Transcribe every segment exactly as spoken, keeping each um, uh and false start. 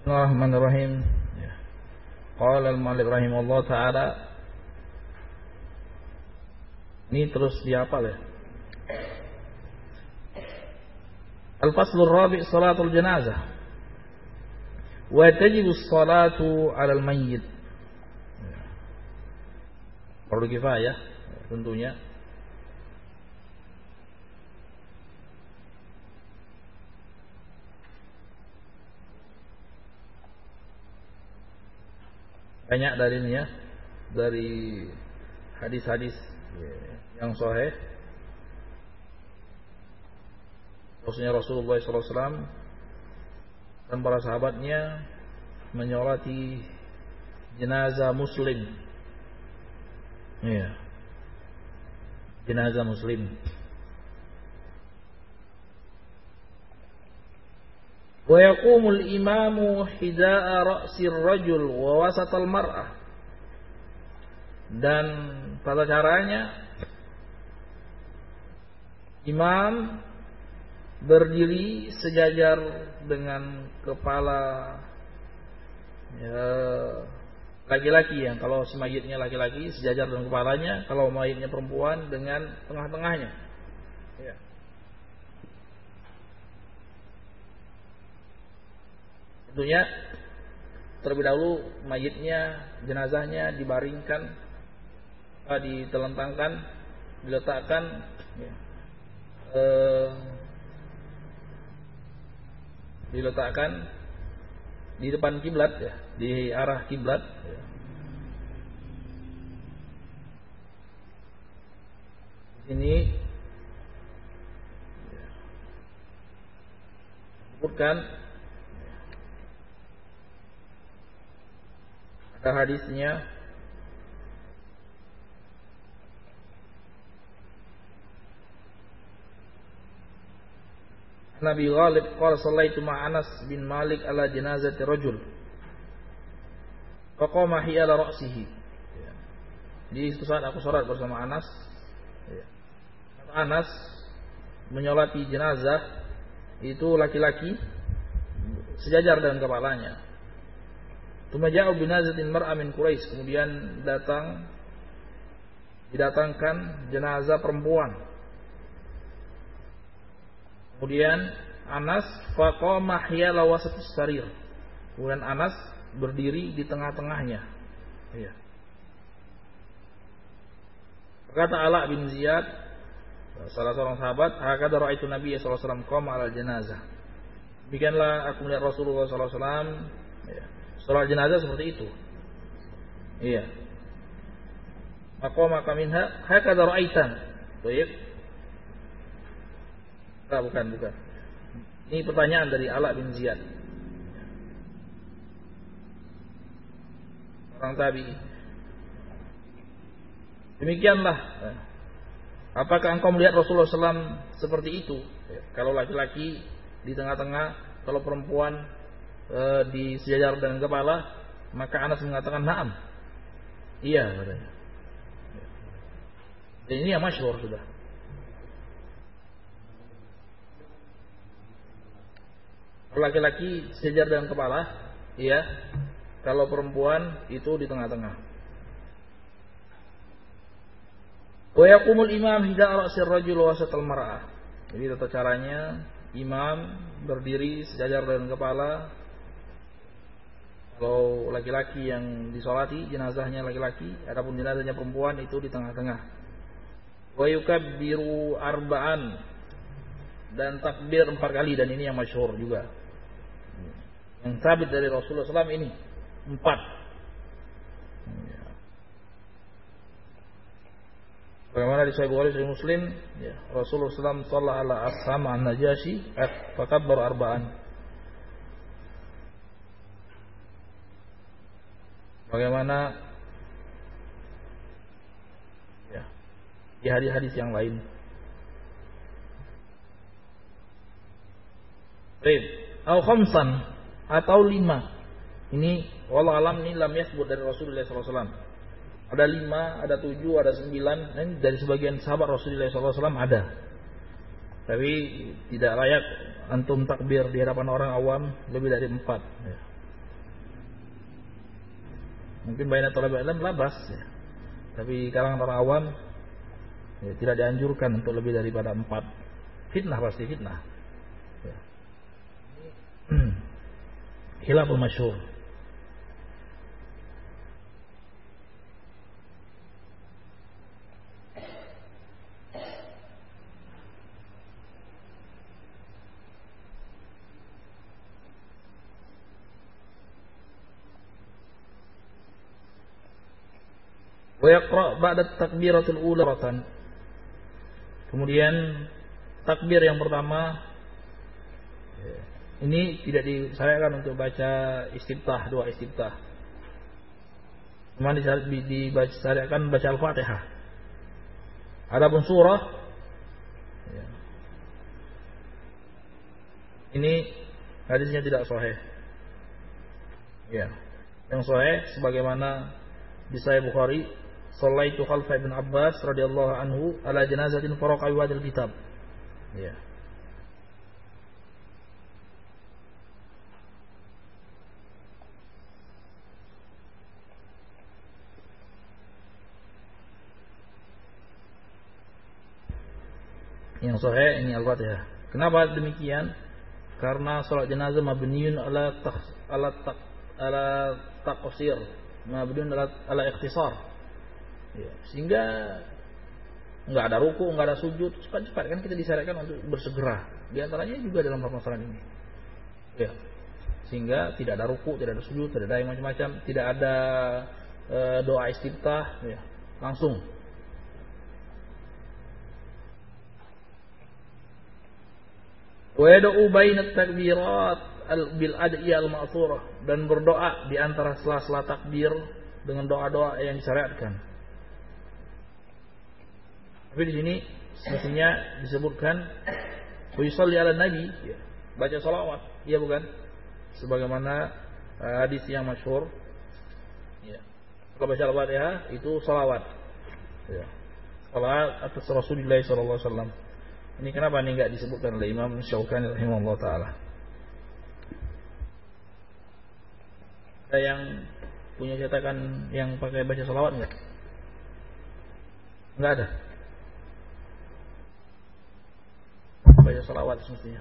Bismillahirrahmanirrahim. Qala al-Malik rahimahullah ta'ala. Ini terus dihafal ya. Al-faslur rabi' salatul janazah. Wa tajibu salatu 'alal mayyit. Fardu kifayah tentunya. Banyak dari ini ya, dari hadis-hadis yang sahih. Rasulnya Rasulullah shallallahu alaihi wasallam dan para sahabatnya menyolati jenazah muslim. Iya. Jenazah muslim. Wa yaqumul imamu hida'a ra'sir rajul wa wasatal mar'ah. Dan tata caranya imam berdiri sejajar dengan kepala ya, laki-laki yang kalau si mayitnya laki-laki sejajar dengan kepalanya, kalau mayitnya perempuan dengan tengah-tengahnya. Ya. Tentunya terlebih dahulu mayitnya, jenazahnya dibaringkan, ditelentangkan, diletakkan ya, eh, diletakkan di depan kiblat ya, di arah kiblat ya. Ini ya, sebutkan ada hadisnya Nabi Ghalib qala sallaitu ma Anas bin Malik ala janazati rajul faqama hiya ala ra'sihi. Jadi suatu saat aku salat bersama Anas. Anas menyolati jenazah itu laki-laki sejajar dengan kepalanya. Tumaja'u binazatin mar'a min Quraisy, kemudian datang didatangkan jenazah perempuan. Kemudian Anas faqama hiyala wasatus sarir. Kemudian Anas berdiri di tengah-tengahnya. Iya. Kata Ala bin Ziyad, salah seorang sahabat, hakadha ra'aitu Nabi sallallahu alaihi wasallam qama 'alal janazah. Demikianlah aku melihat Rasulullah sallallahu alaihi wasallam ya, salat jenazah seperti itu. Iya. Maqama kaminha hakadha ra'aitan. Baik. Bukan, bukan. Ini pertanyaan dari Ala bin Ziyad, orang tabi'in. Demikianlah. Apakah engkau melihat Rasulullah shallallahu alaihi wasallam seperti itu? Kalau laki-laki di tengah-tengah, kalau perempuan e, di sejajar dengan kepala, maka Anas mengatakan na'am. Iya katanya. Dan ini yang masyhur sudah. Laki-laki sejajar dengan kepala, iya. Kalau perempuan itu di tengah-tengah. Wa yaqumul imam hida'a ra'sir rajul wa wasatal mar'ah. Jadi tata caranya imam berdiri sejajar dengan kepala. Kalau laki-laki yang disolati, jenazahnya laki-laki, adapun jenazahnya perempuan itu di tengah-tengah. Wa yukabbiru arba'an, dan takbir empat kali, dan ini yang masyhur juga. Yang sabit dari Rasulullah shallallahu alaihi wasallam ini empat. Bagaimana di Sahih Bukhari, Sahih Muslim, ya, Rasulullah shallallahu alaihi wasallam shalla ala asham an-Najasyi fakabbar arba'an. Bagaimana ya, di hadis-hadis yang lain. Baik, au khamsan, atau lima. Ini wallahu alam, ini lam yasbut dari Rasulullah shallallahu alaihi wasallam. Ada lima, ada tujuh, ada sembilan. Ini dari sebagian sahabat Rasulullah shallallahu alaihi wasallam ada. Tapi tidak layak antum takbir di hadapan orang awam lebih dari empat. Mungkin baina talab ilm labas ya. Tapi kalangan para awam ya, tidak dianjurkan untuk lebih daripada empat. Fitnah pasti fitnah. Ya. Khilaful masyhur. Wa yaqra' ba'da takbiratul ula ratan. Kemudian takbir yang pertama ini tidak disyariatkan untuk baca istiftah, doa istiftah. Cuma disyariatkan baca Al-Fatihah. Adapun surah ini hadisnya tidak sahih. Ya. Yang sahih sebagaimana di Sahih Bukhari, Shallaitu khalfa Ibn Abbas radhiyallahu anhu ala janazatin faraqa wadil kitab. Ya. Yang sahih ini Al-Fatihah. Kenapa demikian? Karena salat jenazah mabniun ala tak ala tak ala taqsir, mabniun ala ala ikhtisar. Ya, sehingga enggak ada ruku, enggak ada sujud, cepat-cepat kan kita disyariatkan untuk bersegera. Di antaranya juga dalam permasalahan ini. Ya. Sehingga tidak ada ruku, tidak ada sujud, tidak ada yang macam-macam, tidak ada e, doa istiftah, ya. Langsung. Wa yad'u bainat takbirat bil ad'iyah al-ma'thurah, dan berdoa di antara sela-sela takbir dengan doa-doa yang disyariatkan. Tapi di sini semestinya disebutkan wa yusalli ala nabi, ya, baca salawat, iya bukan? Sebagaimana uh, hadis yang masyhur, ya. Kalau baca Al-Fatihah itu salawat, ya. Salawat atas Rasulullah sallallahu alaihi wasallam. Ini kenapa ini enggak disebutkan oleh Imam Syaukani rahimahullah taala? Ada yang punya cetakan yang pakai baca salawat enggak? Enggak ada. Baca salawat semestinya.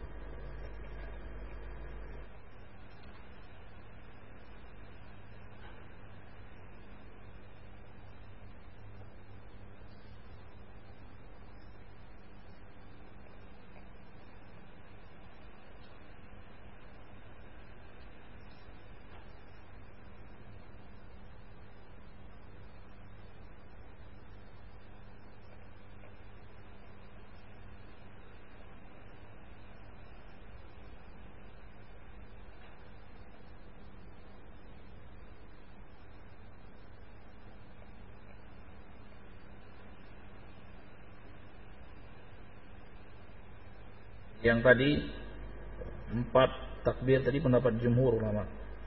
Yang tadi empat takbir tadi pendapat jumhur ulama.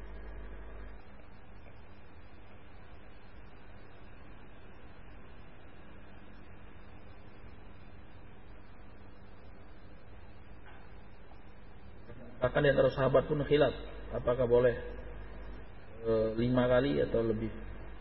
Bahkan di antara sahabat pun khilaf apakah boleh e, lima kali atau lebih.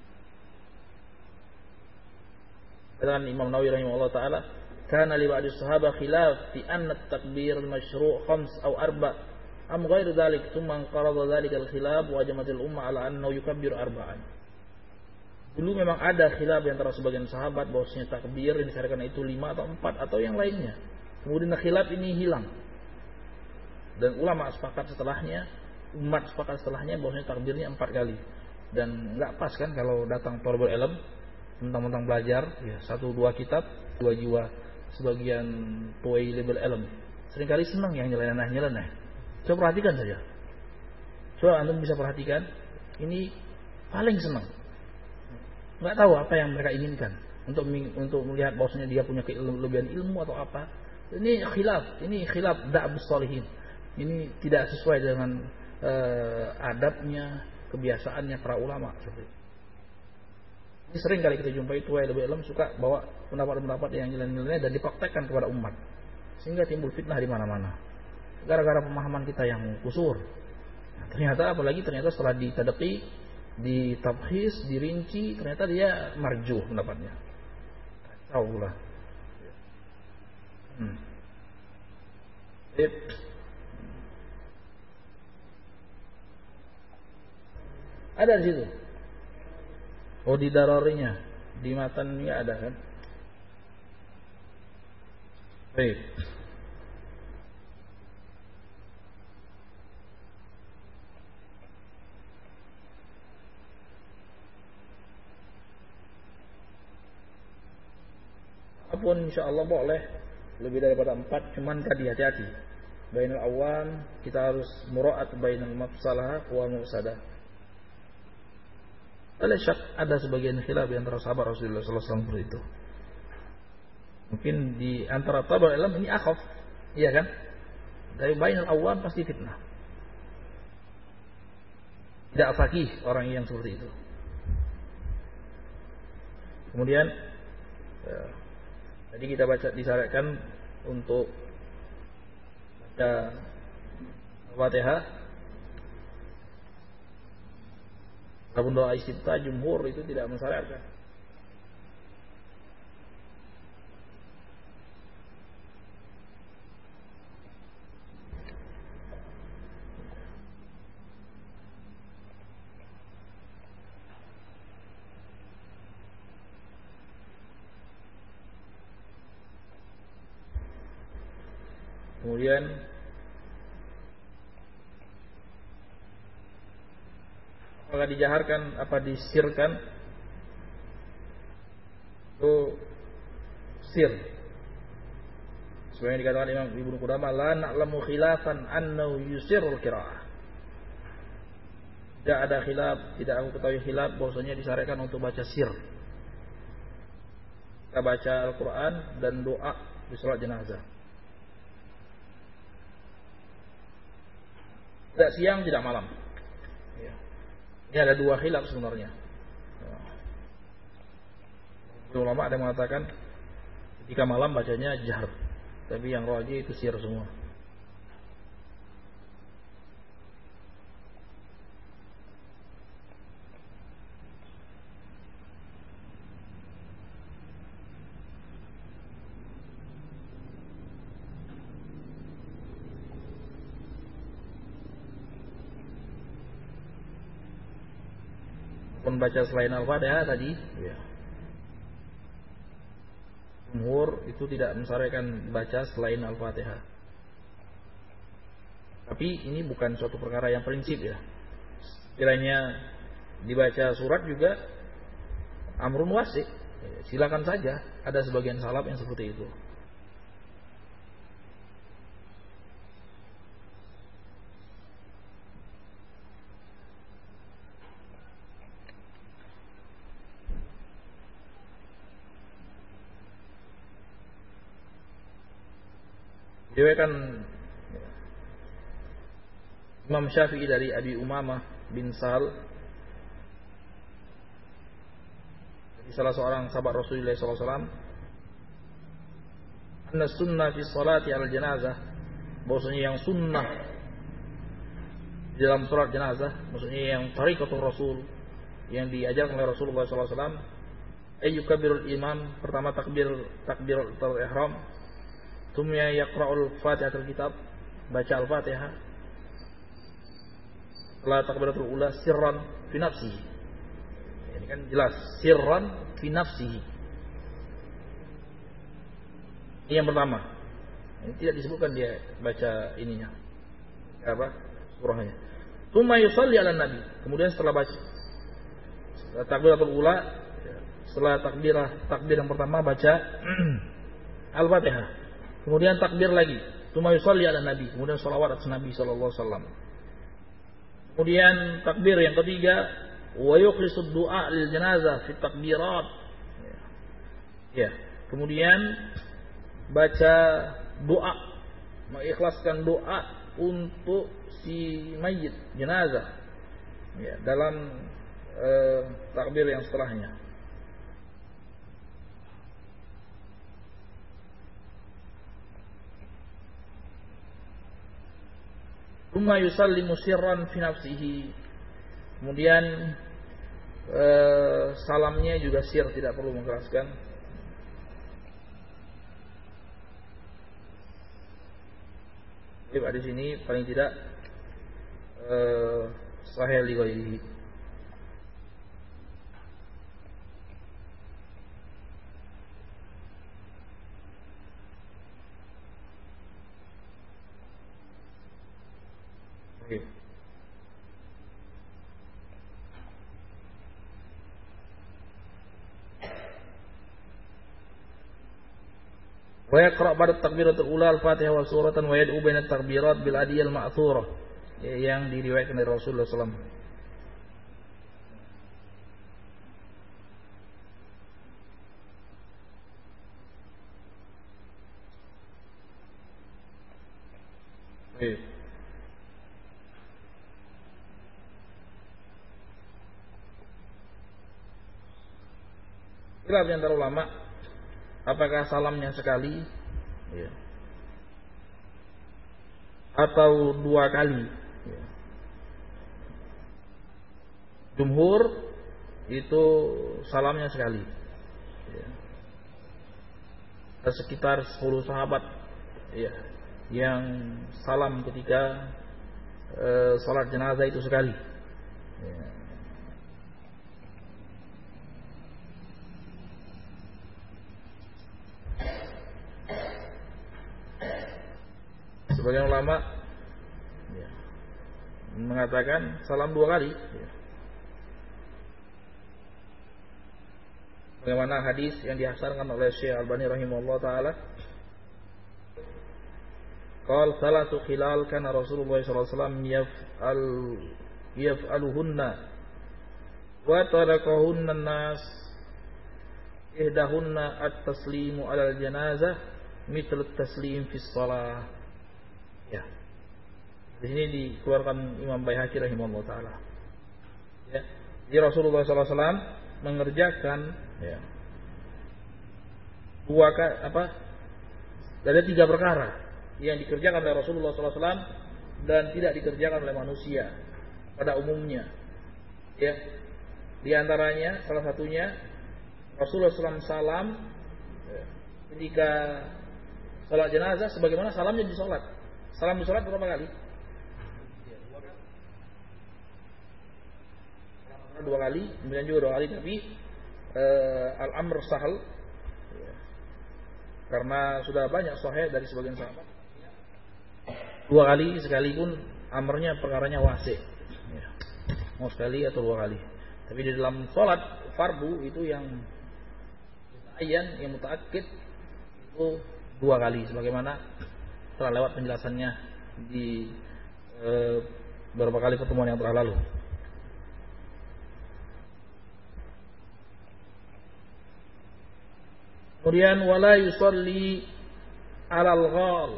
Dan Imam Nawawi rahimahullah taala, kana li ba'di sahabah khilaf fi anna at-takbir al-mashru' khams aw arba' am ghairu dhalik, thumma qarada dhalika al-khilaf wa jama'atil ummah ala annahu yukabbiru arba'an. Dulu memang ada khilaf di antara sebagian sahabat bahwasanya takbir yang disyariatkan itu lima atau empat atau yang lainnya. Kemudian khilaf ini hilang. Dan ulama sepakat setelahnya, umat sepakat setelahnya bahwasanya takbirnya empat kali. Dan enggak pas kan kalau datang thalibul ilm mentang-mentang belajar ya satu dua kitab, dua jiwa sebagian tuai label ilm seringkali senang yang nyeleneh-nyeleneh. Coba perhatikan saja. Coba antum bisa perhatikan, ini paling senang. Enggak tahu apa yang mereka inginkan untuk untuk melihat bahwasanya dia punya kelebihan ilmu atau apa. Ini khilaf, ini khilaf da'bus shalihin. Ini tidak sesuai dengan uh, adabnya, kebiasaannya para ulama seperti itu. Ini sering kali kita jumpai tuai lebih ilmu suka bawa pendapat-pendapat yang nyeleneh-nyeleneh dan dipraktekkan kepada umat, sehingga timbul fitnah di mana-mana gara-gara pemahaman kita yang kusur. Nah, ternyata apalagi ternyata setelah ditadaqi di tabkhis, dirinci, ternyata dia marjuh pendapatnya. Tahu lah. Hmm. It. Ada di situ. Oh, di dararinya, di matannya ada kan? Baik. Apapun insyaallah boleh lebih daripada empat, cuman tadi hati-hati. Bainal awam kita harus mura'at bainal mafsalah wa mufsadah. Ada syak ada sebagian khilaf di antara sahabat Rasulullah sallallahu alaihi wasallam itu. Mungkin di antara tabi'in ilm ini akhaf, iya kan? Dari bainal awam pasti fitnah. Tidak faqih orang yang seperti itu. Kemudian ya, tadi kita baca disyaratkan untuk baca Al-Fatihah. Adapun doa istiftah jumhur itu tidak mensyaratkan. Kemudian apakah dijaharkan apa disirkan? Itu sir. Sebenarnya dikatakan Imam Ibnu Qudamah la na'lamu khilafan annahu yusirul qiraah. Tidak ada khilaf, tidak aku ketahui khilaf bahwasanya disyariatkan untuk baca sir. Kita baca Al-Qur'an dan doa di salat jenazah. Tidak siang, tidak malam. Ya. Ini ada dua khilaf sebenarnya. Ya. Ulama ada yang mengatakan ketika malam bacanya jahr, tapi yang rajih itu sir semua. Membaca selain Al-Fatihah tadi, ya. Jumhur itu tidak mensyaratkan baca selain Al-Fatihah. Tapi ini bukan suatu perkara yang prinsip ya. Kiranya dibaca surat juga amrun wasi'. Silakan saja, ada sebagian salaf yang seperti itu. Diriwayatkan Imam Syafi'i dari Abi Umamah bin Sahal, dari salah seorang sahabat Rasulullah sallallahu alaihi wasallam, anna sunnah fi salati al janazah, bahwasanya yang sunnah di dalam salat jenazah, maksudnya yang tariqatul Rasul yang diajarkan oleh Rasulullah sallallahu alaihi wasallam, ayyukabirul imam, pertama takbir takbiratul ihram, Tumya yaqra'ul Fatihatul Kitab, baca Al-Fatihah. Setelah takbiratul ula sirran fi nafsihi. Ini kan jelas sirran fi nafsihi. Ini yang pertama. Ini tidak disebutkan dia baca ininya. Apa? Surahnya. Tsumma yusalli 'alan nabi. Kemudian setelah baca setelah takbiratul ula, setelah takbirah takbir yang pertama baca Al-Fatihah. Kemudian takbir lagi, tsumma yusalli 'alan nabi, kemudian shalawat atas Nabi sallallahu alaihi wasallam. Kemudian takbir yang ketiga, wa yukhlisud du'a lil janazah fi takbirat. Ya. Kemudian baca doa, mengikhlaskan doa untuk si mayit jenazah. Ya, dalam eh, takbir yang setelahnya. Tsumma yusallimu sirran fi nafsihi. Kemudian eh, salamnya juga sir, tidak perlu mengeraskan. Jadi di sini paling tidak eh, sahih li ghairihi. Okay. Wa yaqra' ba'da takbiratul ula al-Fatihah wa suratan wa yad'u baina at-takbirat bil adiyah al-ma'thurah, yang diriwayatkan dari Rasulullah sallallahu alaihi wasallam. Okay. Khilaf di antara ulama, apakah salamnya sekali ya, atau dua kali ya. Jumhur itu salamnya sekali ya. Sekitar sepuluh sahabat ya, yang salam ketika e, salat jenazah itu sekali ya. Sebagian ulama ya, mengatakan salam dua kali ya. Bagaimana hadis yang dihasankan oleh Syekh Albani rahimahullah taala, qala salatu khilal kana Rasulullah sallallahu alaihi wasallam yaf'al yaf'aluhunna wa tarakahunna an-nas, ihdahunna at-taslimu 'ala al-janazah mithlu at-taslim fi shalah. Ya. Di sini dikeluarkan Imam Baihaqi rahimahullah taala. Ya. Jadi Rasulullah sallallahu alaihi wasallam mengerjakan ya, dua apa? Ada tiga perkara yang dikerjakan oleh Rasulullah sallallahu alaihi wasallam dan tidak dikerjakan oleh manusia pada umumnya. Ya. Di antaranya salah satunya Rasulullah sallallahu alaihi wasallam ya, ketika salat jenazah sebagaimana salamnya di salat. Salam di salat berapa kali? Dua kali, kemudian juga dua kali, tapi uh, al-amr sahal ya, karena sudah banyak sahih dari sebagian sahabat. Dua kali sekalipun amrnya perkaranya wasi ya. Mau sekali atau dua kali. Tapi di dalam salat fardu itu yang muta'ayyan, yang muta'akkid itu dua kali, sebagaimana telah lewat penjelasannya di e, beberapa kali pertemuan yang telah lalu. Kemudian wala yusalli 'alal ghal,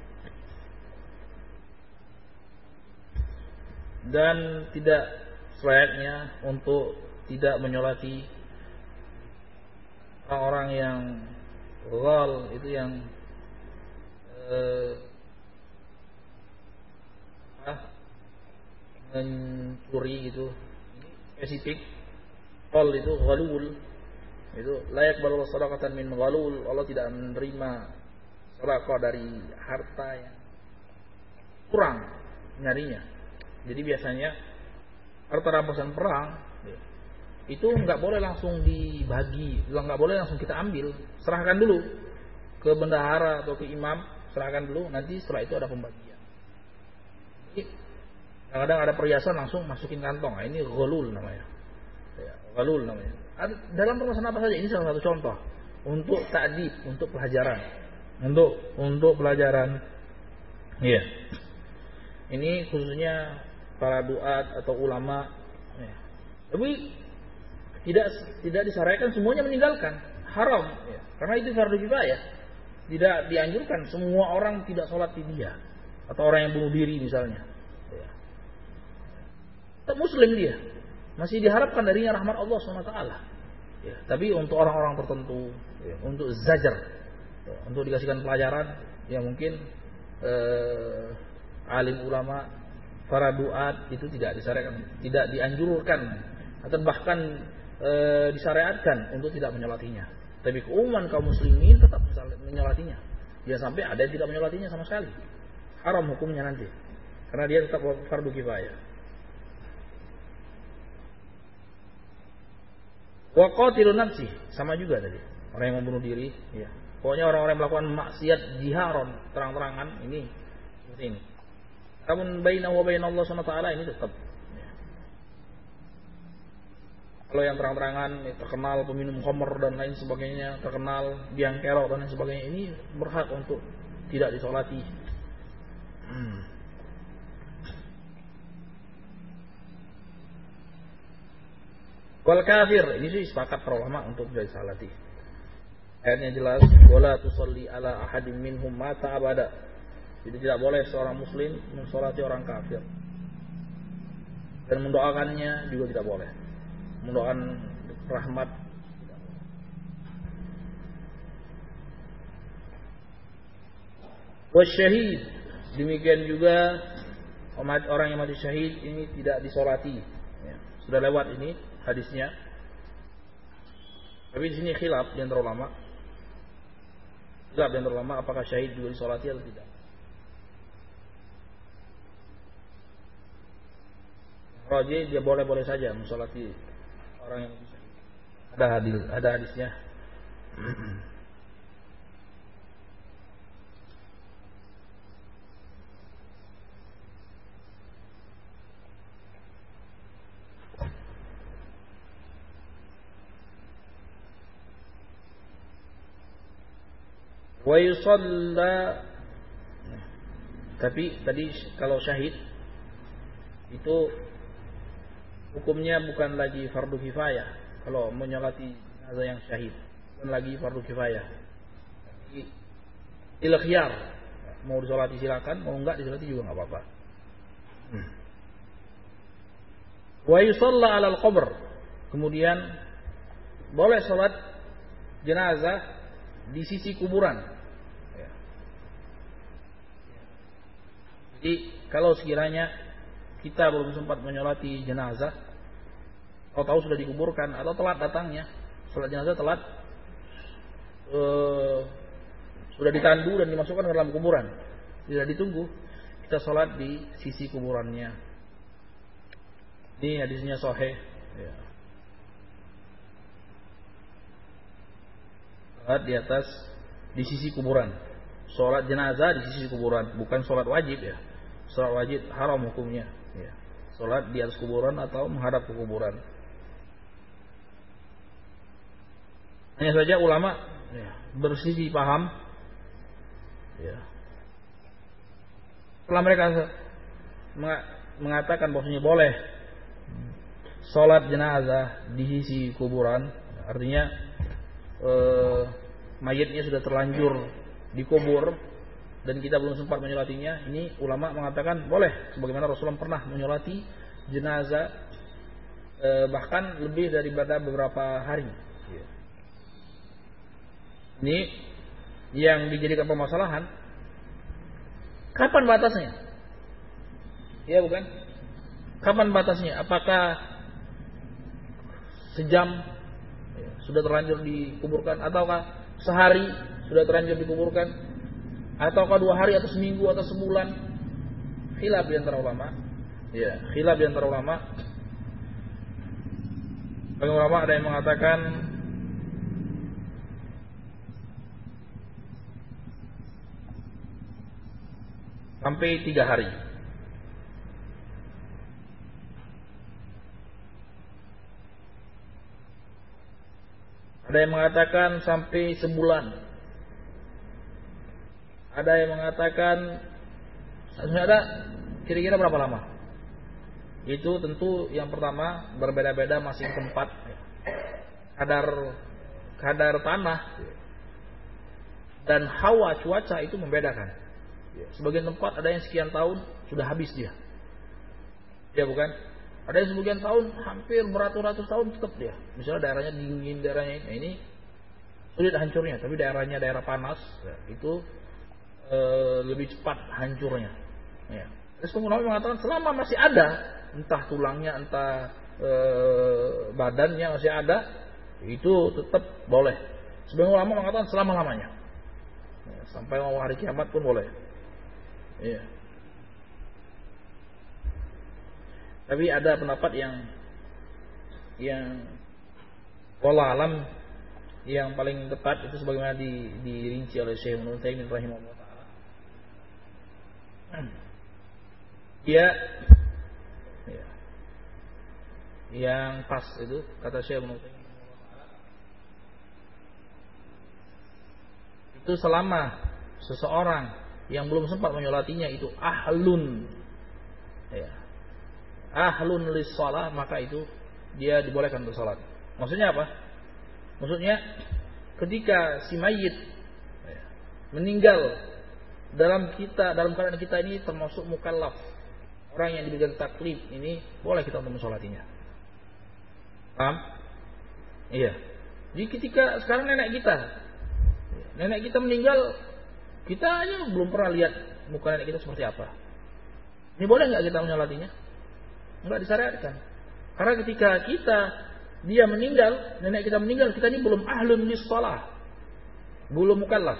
dan tidak selayaknya untuk tidak menyolati orang-orang yang ghal, itu yang Uh, ah, mencuri itu spesifik. Qal itu ghalul, itu layak balas sedekatan min ghalul. Allah tidak menerima sedekah dari harta yang kurang nyarinya. Jadi biasanya harta rampasan perang itu nggak boleh langsung dibagi, nggak boleh langsung kita ambil. Serahkan dulu ke bendahara atau ke imam, serahkan dulu, nanti setelah itu ada pembagian. Jadi kadang-kadang ada perhiasan langsung masukin kantong. Nah, ini ghalul namanya. Ya, ghalul namanya. Ada, dalam permasalahan apa saja, ini salah satu contoh untuk ta'dib, untuk pelajaran, untuk untuk pelajaran. Iya. Ini khususnya para duat atau ulama. Ya. Tapi tidak tidak disarankan semuanya meninggalkan, haram. Ya. Karena itu fardu kifayah. Tidak dianjurkan semua orang tidak sholat di dia, atau orang yang bunuh diri misalnya ya. Muslim dia, masih diharapkan darinya rahmat Allah subhanahu wa taala ya. Tapi untuk orang-orang tertentu ya, untuk zajar ya, untuk dikasihkan pelajaran ya, mungkin eh, alim ulama, para duat itu tidak disarankan, tidak dianjurkan atau bahkan e, disyariatkan untuk tidak menyolatinya. Tapi keumuman kaum muslimin tetap menyolatinya. Jangan sampai ada yang tidak menyolatinya sama sekali. Haram hukumnya nanti. Karena dia tetap fardu kifayah. Wa qatilun nafsi, sama juga tadi. Orang yang membunuh diri, ya. Pokoknya orang-orang yang melakukan maksiat jiharon, terang-terangan, ini seperti ini. Namun bainahu wa bain Allah Subhanahu wa taala ini tetap. Ya. Kalau yang terang-terangan terkenal peminum khamr dan lain sebagainya, terkenal biang kerok dan lain sebagainya, ini berhak untuk tidak disolati. Hmm. Wal kafir, ini sih sepakat para ulama untuk tidak disolati. Ayatnya jelas, wala tusalli ala ahadin minhum mata abada. Jadi tidak boleh seorang muslim mensolati orang kafir. Dan mendoakannya juga tidak boleh. Mendoakan rahmat tidak boleh. Wasyahid, demikian juga orang yang mati syahid ini tidak disolati. Ya, sudah lewat ini hadisnya. Tapi di sini khilaf di antara ulama. Khilaf di antara ulama apakah syahid juga disolati atau tidak. Rajih dia boleh-boleh saja mensolati orang yang mati syahid. Ada hadis, ada hadisnya. Wa yusalla, tapi tadi kalau syahid itu hukumnya bukan lagi fardu kifayah. Kalau menyolati jenazah yang syahid bukan lagi fardu kifayah. Il khiyar, mau disolati silakan, mau enggak disolati juga enggak apa-apa. Hmm. Wa yusalla 'alal qabr, kemudian boleh salat jenazah di sisi kuburan. Jadi kalau sekiranya kita belum sempat menyolati jenazah, atau tahu sudah dikuburkan atau telat datangnya, sholat jenazah telat, uh, sudah ditandu dan dimasukkan ke dalam kuburan, tidak ditunggu, kita sholat di sisi kuburannya. Ini hadisnya sahih. Ya. Sholat di atas di sisi kuburan. Sholat jenazah di sisi kuburan, bukan sholat wajib ya. Sholat wajib haram hukumnya. Ya. Sholat di atas kuburan atau menghadap ke kuburan. Hanya saja ulama ya, bersisi paham. Ya. Setelah mereka mengatakan bahwasanya boleh sholat jenazah di sisi kuburan, artinya eh, mayitnya sudah terlanjur dikubur dan kita belum sempat menyolatinya, ini ulama mengatakan boleh, sebagaimana Rasulullah pernah menyolati jenazah eh, bahkan lebih daripada beberapa hari. Ini yang dijadikan permasalahan, kapan batasnya? Ya bukan? Kapan batasnya? Apakah sejam ya, sudah terlanjur dikuburkan, ataukah sehari sudah terlanjur dikuburkan, ataukah dua hari atau seminggu atau sebulan? Khilaf di antara ulama. Ya, khilaf di antara ulama. Bagi ulama ada yang mengatakan sampai tiga hari. Ada yang mengatakan sampai sebulan. Ada yang mengatakan ada kira-kira berapa lama? Itu tentu yang pertama berbeda-beda masing tempat. Kadar kadar tanah dan hawa cuaca itu membedakan. Sebagian tempat ada yang sekian tahun sudah habis dia. Ya bukan? Ada yang sebagian tahun hampir beratus-ratus tahun tetap dia. Misalnya daerahnya dingin, daerahnya ini, ini sulit hancurnya. Tapi daerahnya daerah panas, ya, itu e, lebih cepat hancurnya. Ya. Terus ulama mengatakan selama masih ada, entah tulangnya, entah e, badannya masih ada, itu tetap boleh. Sebagian ulama mengatakan selama-lamanya. Ya, sampai mau hari kiamat pun boleh. Iya. Tapi ada pendapat yang yang wallahu alam yang paling tepat itu sebagaimana di, dirinci oleh Syekh Ibnu Taimiyah rahimahullah taala. Dia ya, yang pas itu kata Syekh Ibnu Taimiyah itu selama seseorang yang belum sempat menyolatinya itu ahlun ya, ahlun lis-shalah, maka itu dia dibolehkan untuk salat. Maksudnya apa? Maksudnya ketika si mayit ya, meninggal dalam kita dalam keadaan kita ini termasuk mukallaf, orang yang diberikan taklif, ini boleh kita untuk mensolatinya. Paham? Iya. Jadi ketika sekarang nenek kita nenek kita meninggal, kita aja belum pernah lihat muka nenek kita seperti apa. Ini boleh nggak kita menyolatinya? Enggak disyariatkan. Karena ketika kita dia meninggal, nenek kita meninggal, kita ini belum ahlun lis-shalah, belum mukallaf.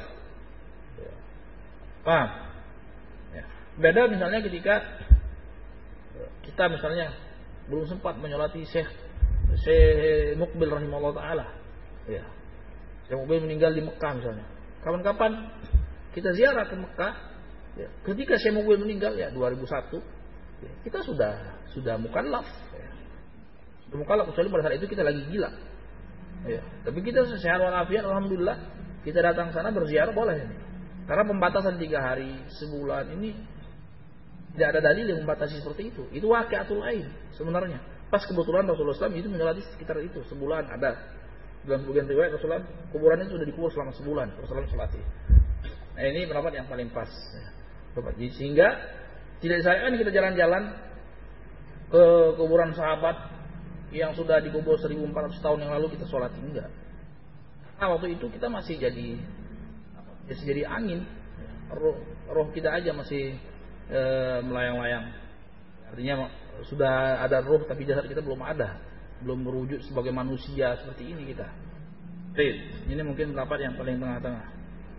Paham? Ya. Beda misalnya ketika kita misalnya belum sempat menyolati Syekh Syekh Muqbil rahimahullah taala. Ya. Syekh Muqbil meninggal di Mekah misalnya. Kapan-kapan kita ziarah ke Mekah, ya. Ketika Syekh Muqbil meninggal ya dua ribu satu, ya, kita sudah sudah mukallaf. Ya. Sudah mukallaf, kecuali pada saat itu kita lagi gila. Ya. Tapi kita sehat walafiat, alhamdulillah, kita datang sana berziarah boleh. Karena pembatasan tiga hari, sebulan ini tidak ada dalil yang membatasi seperti itu. Itu waqi'atul ain sebenarnya. Pas kebetulan Rasulullah shallallahu alaihi wasallam itu menyolati sekitar itu sebulan ada. Dalam sebagian riwayat Rasulullah kuburannya sudah dikubur selama sebulan. Rasulullah sholati. Nah ini pendapat yang paling pas. Sehingga tidak disyariatkan kita jalan-jalan ke kuburan sahabat yang sudah dikubur seribu empat ratus tahun yang lalu kita sholati, enggak. Nah waktu itu kita masih jadi masih jadi angin, roh, roh kita aja masih e, melayang-layang. Artinya sudah ada roh tapi jasad kita belum ada, belum berwujud sebagai manusia seperti ini kita. Baik, ini mungkin pendapat yang paling tengah-tengah.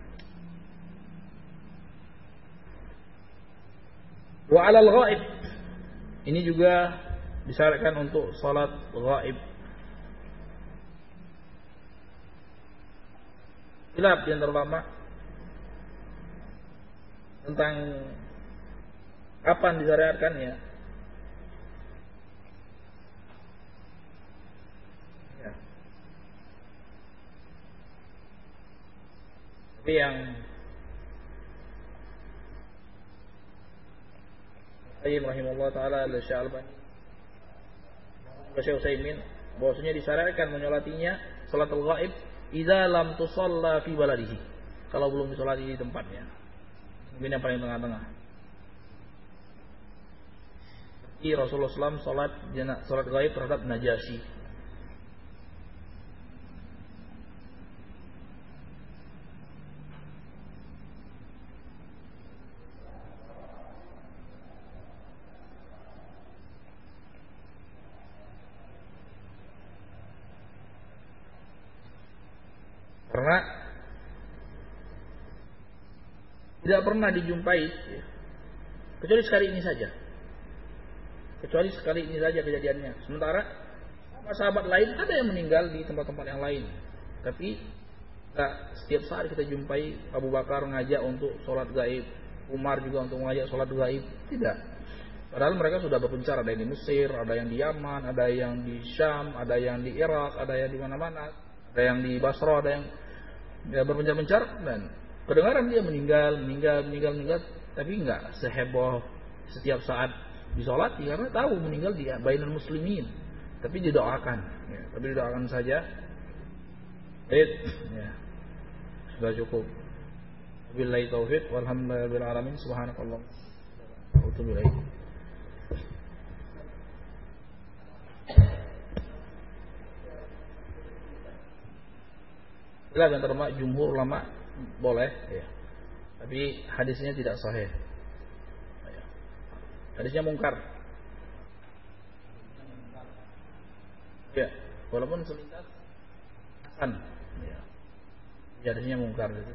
Wa 'alal ghaib, ini juga disyaratkan untuk salat ghaib. Khilaf di antara ulama tentang kapan disyariatkannya. Ya. Tapi yang Syekh rahimahullah taala al-Syekh Al-Albani, Syekh Utsaimin, bahwasanya disyariatkan menyolatinya salatul ghaib idza lam tusalla fi baladihi, kalau belum disolati di tempatnya. Ini yang paling tengah-tengah. Di Rasulullah shallallahu alaihi wasallam salat ghaib terhadap Najasyi. Karena tidak pernah dijumpai ya, kecuali sekali ini saja. Kecuali sekali ini saja kejadiannya. Sementara sahabat lain ada yang meninggal di tempat-tempat yang lain. Tapi tidak setiap saat kita jumpai Abu Bakar ngajak untuk sholat gaib, Umar juga untuk mengajak sholat gaib. Tidak. Padahal mereka sudah berpencar. Ada yang di Mesir, ada yang di Yaman, ada yang di Syam, ada yang di Irak, ada yang di mana-mana, ada yang di Basra, ada yang ya, berpencar-pencar, dan kedengaran dia meninggal, meninggal, meninggal, meninggal, tapi enggak seheboh setiap saat disolati, karena tahu meninggal dia bainal muslimin, tapi didoakan, ya, tapi didoakan saja. Baik, ya, sudah cukup. Billahi taufiq, walhamdulillahi rabbil alamin, subhanakallah, wa atubu ilaik. Bila antara jumhur ulama boleh, ya. Tapi hadisnya tidak sahih. Ya. Hadisnya mungkar. Ya, walaupun selintas hasan. Ya. Jadinya mungkar itu.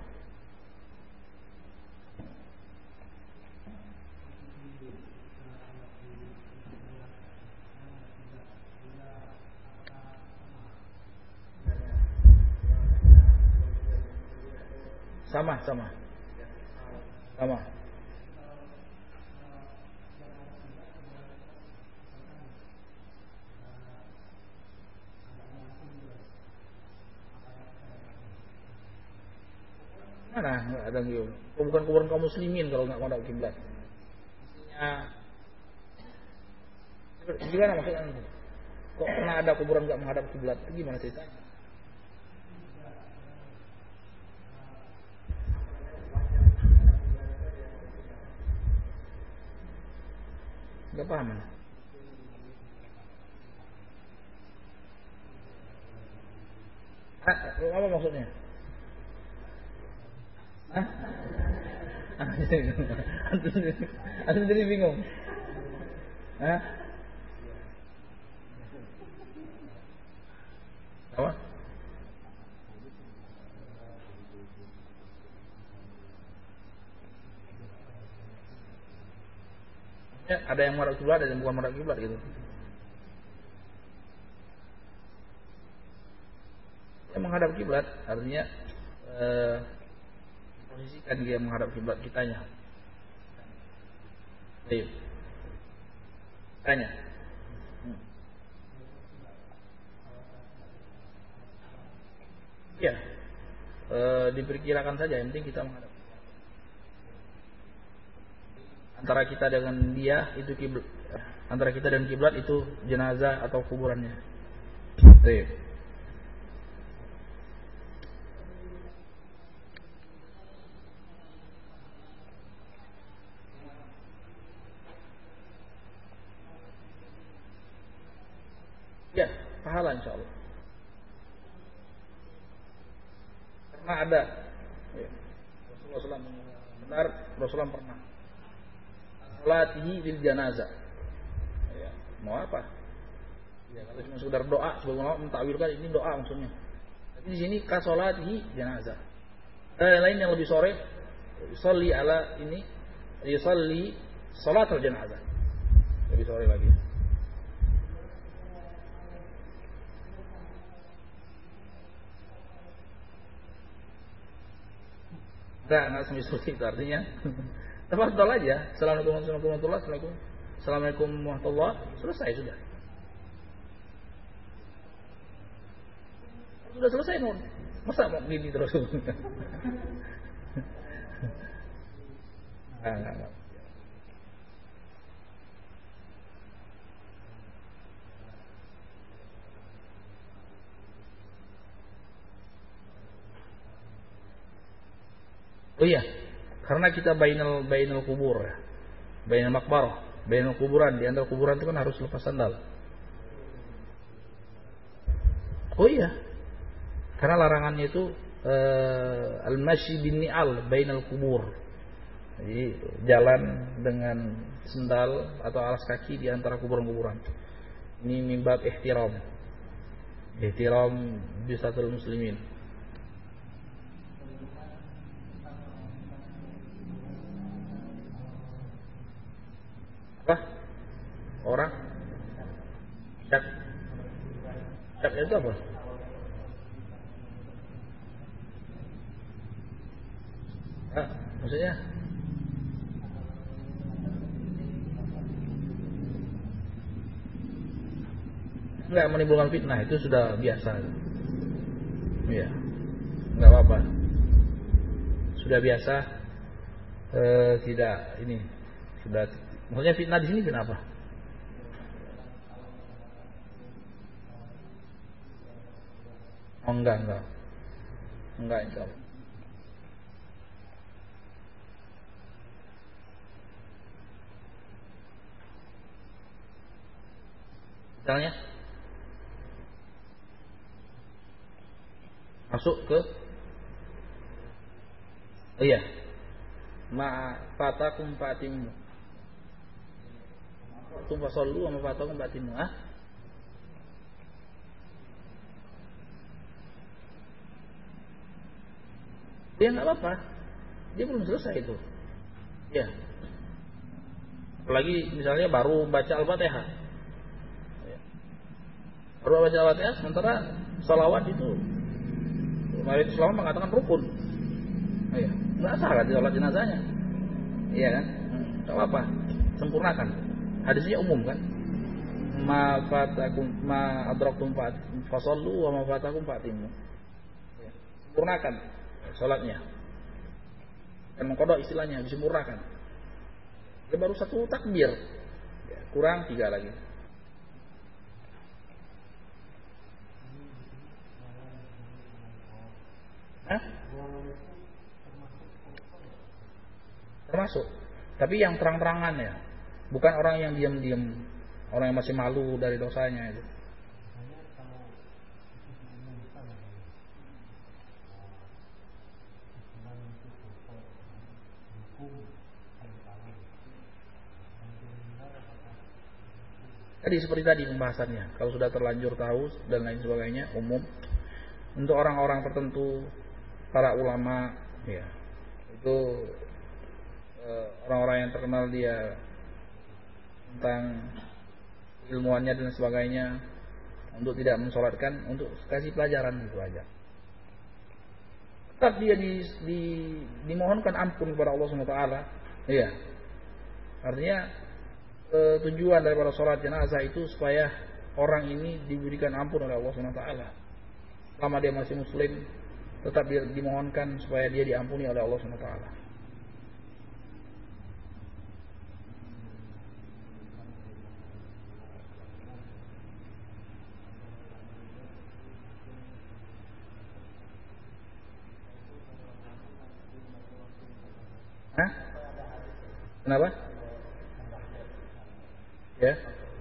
Sama, sama. Sama. Mana nggak ada gitu. Bukan kuburan kaum muslimin kalau nggak menghadap kiblat. Maksudnya gimana maksudnya? Kok pernah ada kuburan nggak menghadap kiblat? Gimana ceritanya? Nggak paham. Hah, apa maksudnya? Hah? Antum jadi bingung. Hah? Apa? Ya, ada yang menghadap kiblat, ada yang bukan menghadap kiblat gitu. Yang menghadap kiblat artinya eh, posisikan dia menghadap kiblat kitanya. Ayo. Tanya. Hmm. Ya. E, diperkirakan saja, yang penting kita menghadap. Antara kita dengan dia itu kiblat. Antara kita dan kiblat itu jenazah atau kuburannya. Ayo. Ya, pahala insya Allah. Karena ada ya, Rasulullah shallallahu alaihi wasallam benar, Rasulullah pernah salatihi bil janazah. Ya, mau apa? Ya, kalau cuma sekedar doa, sebagaimana mentakwilkan ini doa maksudnya. Tapi di sini kasolatihi janazah. Ada yang lain yang lebih sore, yusalli ala ini, yusalli salatul janazah. Lebih sore lagi. Enggak, enggak semisal itu artinya. Tafadhol aja. Assalamualaikum warahmatullahi wabarakatuh. Assalamualaikum warahmatullahi wabarakatuh. Selesai sudah. Sudah selesai mau. Masa mau gini terus? Enggak, enggak, enggak. Oh iya, karena kita bainal bainal kubur, bainal makbarah, bainal kuburan, di antara kuburan itu kan harus lepas sandal. Oh iya, karena larangannya itu uh, al-masyi bin ni'al bainal kubur. Jadi jalan dengan sendal atau alas kaki di antara kuburan-kuburan. Ini mimbab ihtiram. Ihtiram bisatul muslimin. Apa? Orang? Syak. Syak itu apa? Ah, maksudnya? Enggak menimbulkan fitnah, itu sudah biasa. Iya. Enggak apa-apa. Sudah biasa eh, tidak ini sudah. Maksudnya fitnah di sini kenapa? Oh enggak, enggak. Enggak, insya Allah. Misalnya masuk ke oh iya. Ma fatakum fatimu. Tumpa sallu sama fatakum fatimu. Ah? Ya nggak apa-apa, dia belum selesai itu. Ya, apalagi misalnya baru baca Al-Fatihah, ya. Baru baca Al-Fatihah, sementara salawat itu, Nabi Islam mengatakan rukun. Ya, nggak sah kan sholat jenazahnya, iya kan? Nggak apa-apa, sempurnakan. Hadisnya umum kan? Ma fatakum ma adraktum fasallu wa ma fatakum fatimu. Ya. Sempurnakan salatnya. Dan mengkodok istilahnya disempurnakan. Ya baru satu takbir. Ya, kurang tiga lagi. Hah? Termasuk. Tapi yang terang-terangan ya. Bukan orang yang diam-diam. Orang yang masih malu dari dosanya itu. Tadi seperti tadi pembahasannya. Kalau sudah terlanjur tahu dan lain sebagainya, umum. Untuk orang-orang tertentu, para ulama, ya, itu orang-orang yang terkenal dia tentang ilmuannya dan sebagainya, untuk tidak mensolatkan, untuk kasih pelajaran gitu aja. Tetap dia di, di, dimohonkan ampun kepada Allah subhanahu wa taala. Iya. Artinya e, tujuan daripada sholat jenazah itu supaya orang ini diberikan ampun oleh Allah subhanahu wa taala. Selama dia masih muslim, tetap dia dimohonkan supaya dia diampuni oleh Allah subhanahu wa taala. Hah? Kenapa? Ya.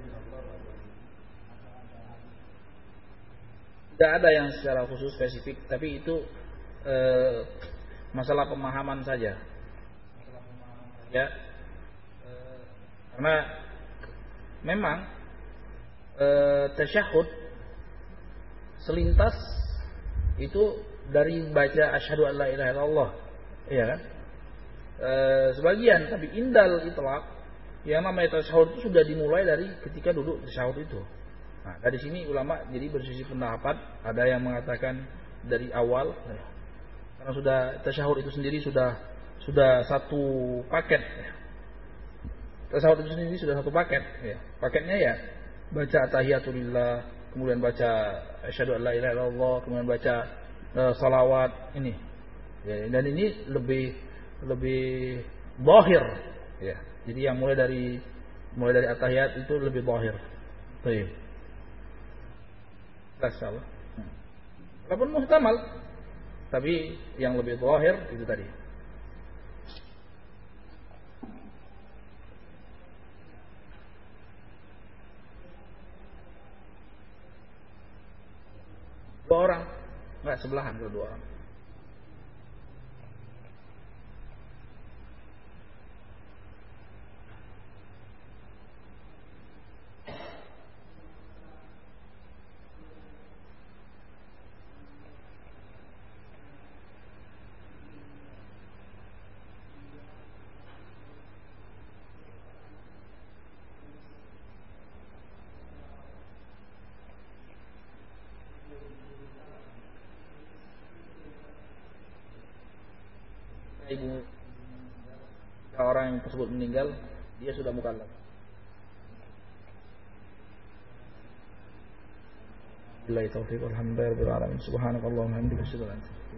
Tidak ada yang secara khusus spesifik, tapi itu eh, masalah pemahaman saja. Ya. Eh, karena memang eh, tasyahud selintas itu dari baca asyhadu an la ilaha illallah. Iya kan? E, sebagian, tapi indal itlaq yang namanya tasyahud itu sudah dimulai dari ketika duduk tasyahud itu. Nah, dari sini ulama jadi bersisi pendapat, ada yang mengatakan dari awal, ya, karena sudah tasyahud itu sendiri sudah sudah satu paket. Ya. Tasyahud itu sendiri sudah satu paket. Ya. Paketnya ya baca tahiyatulillah, kemudian baca asyhadu an la ilaha illallah, kemudian baca uh, salawat ini. Ya, dan ini lebih lebih zahir, ya. Jadi yang mulai dari mulai dari at-tahiyat itu lebih zahir. Baik. Insyaallah. Walaupun muhtamal, tapi yang lebih zahir itu tadi. Dua orang, enggak sebelahan, dua orang. Ibu orang yang tersebut meninggal, dia sudah mukallaf. Billahi taufiq wal hidayah, rabbil alamin. Subhanakallahumma wa bihamdika asyhadu an la ilaha illa anta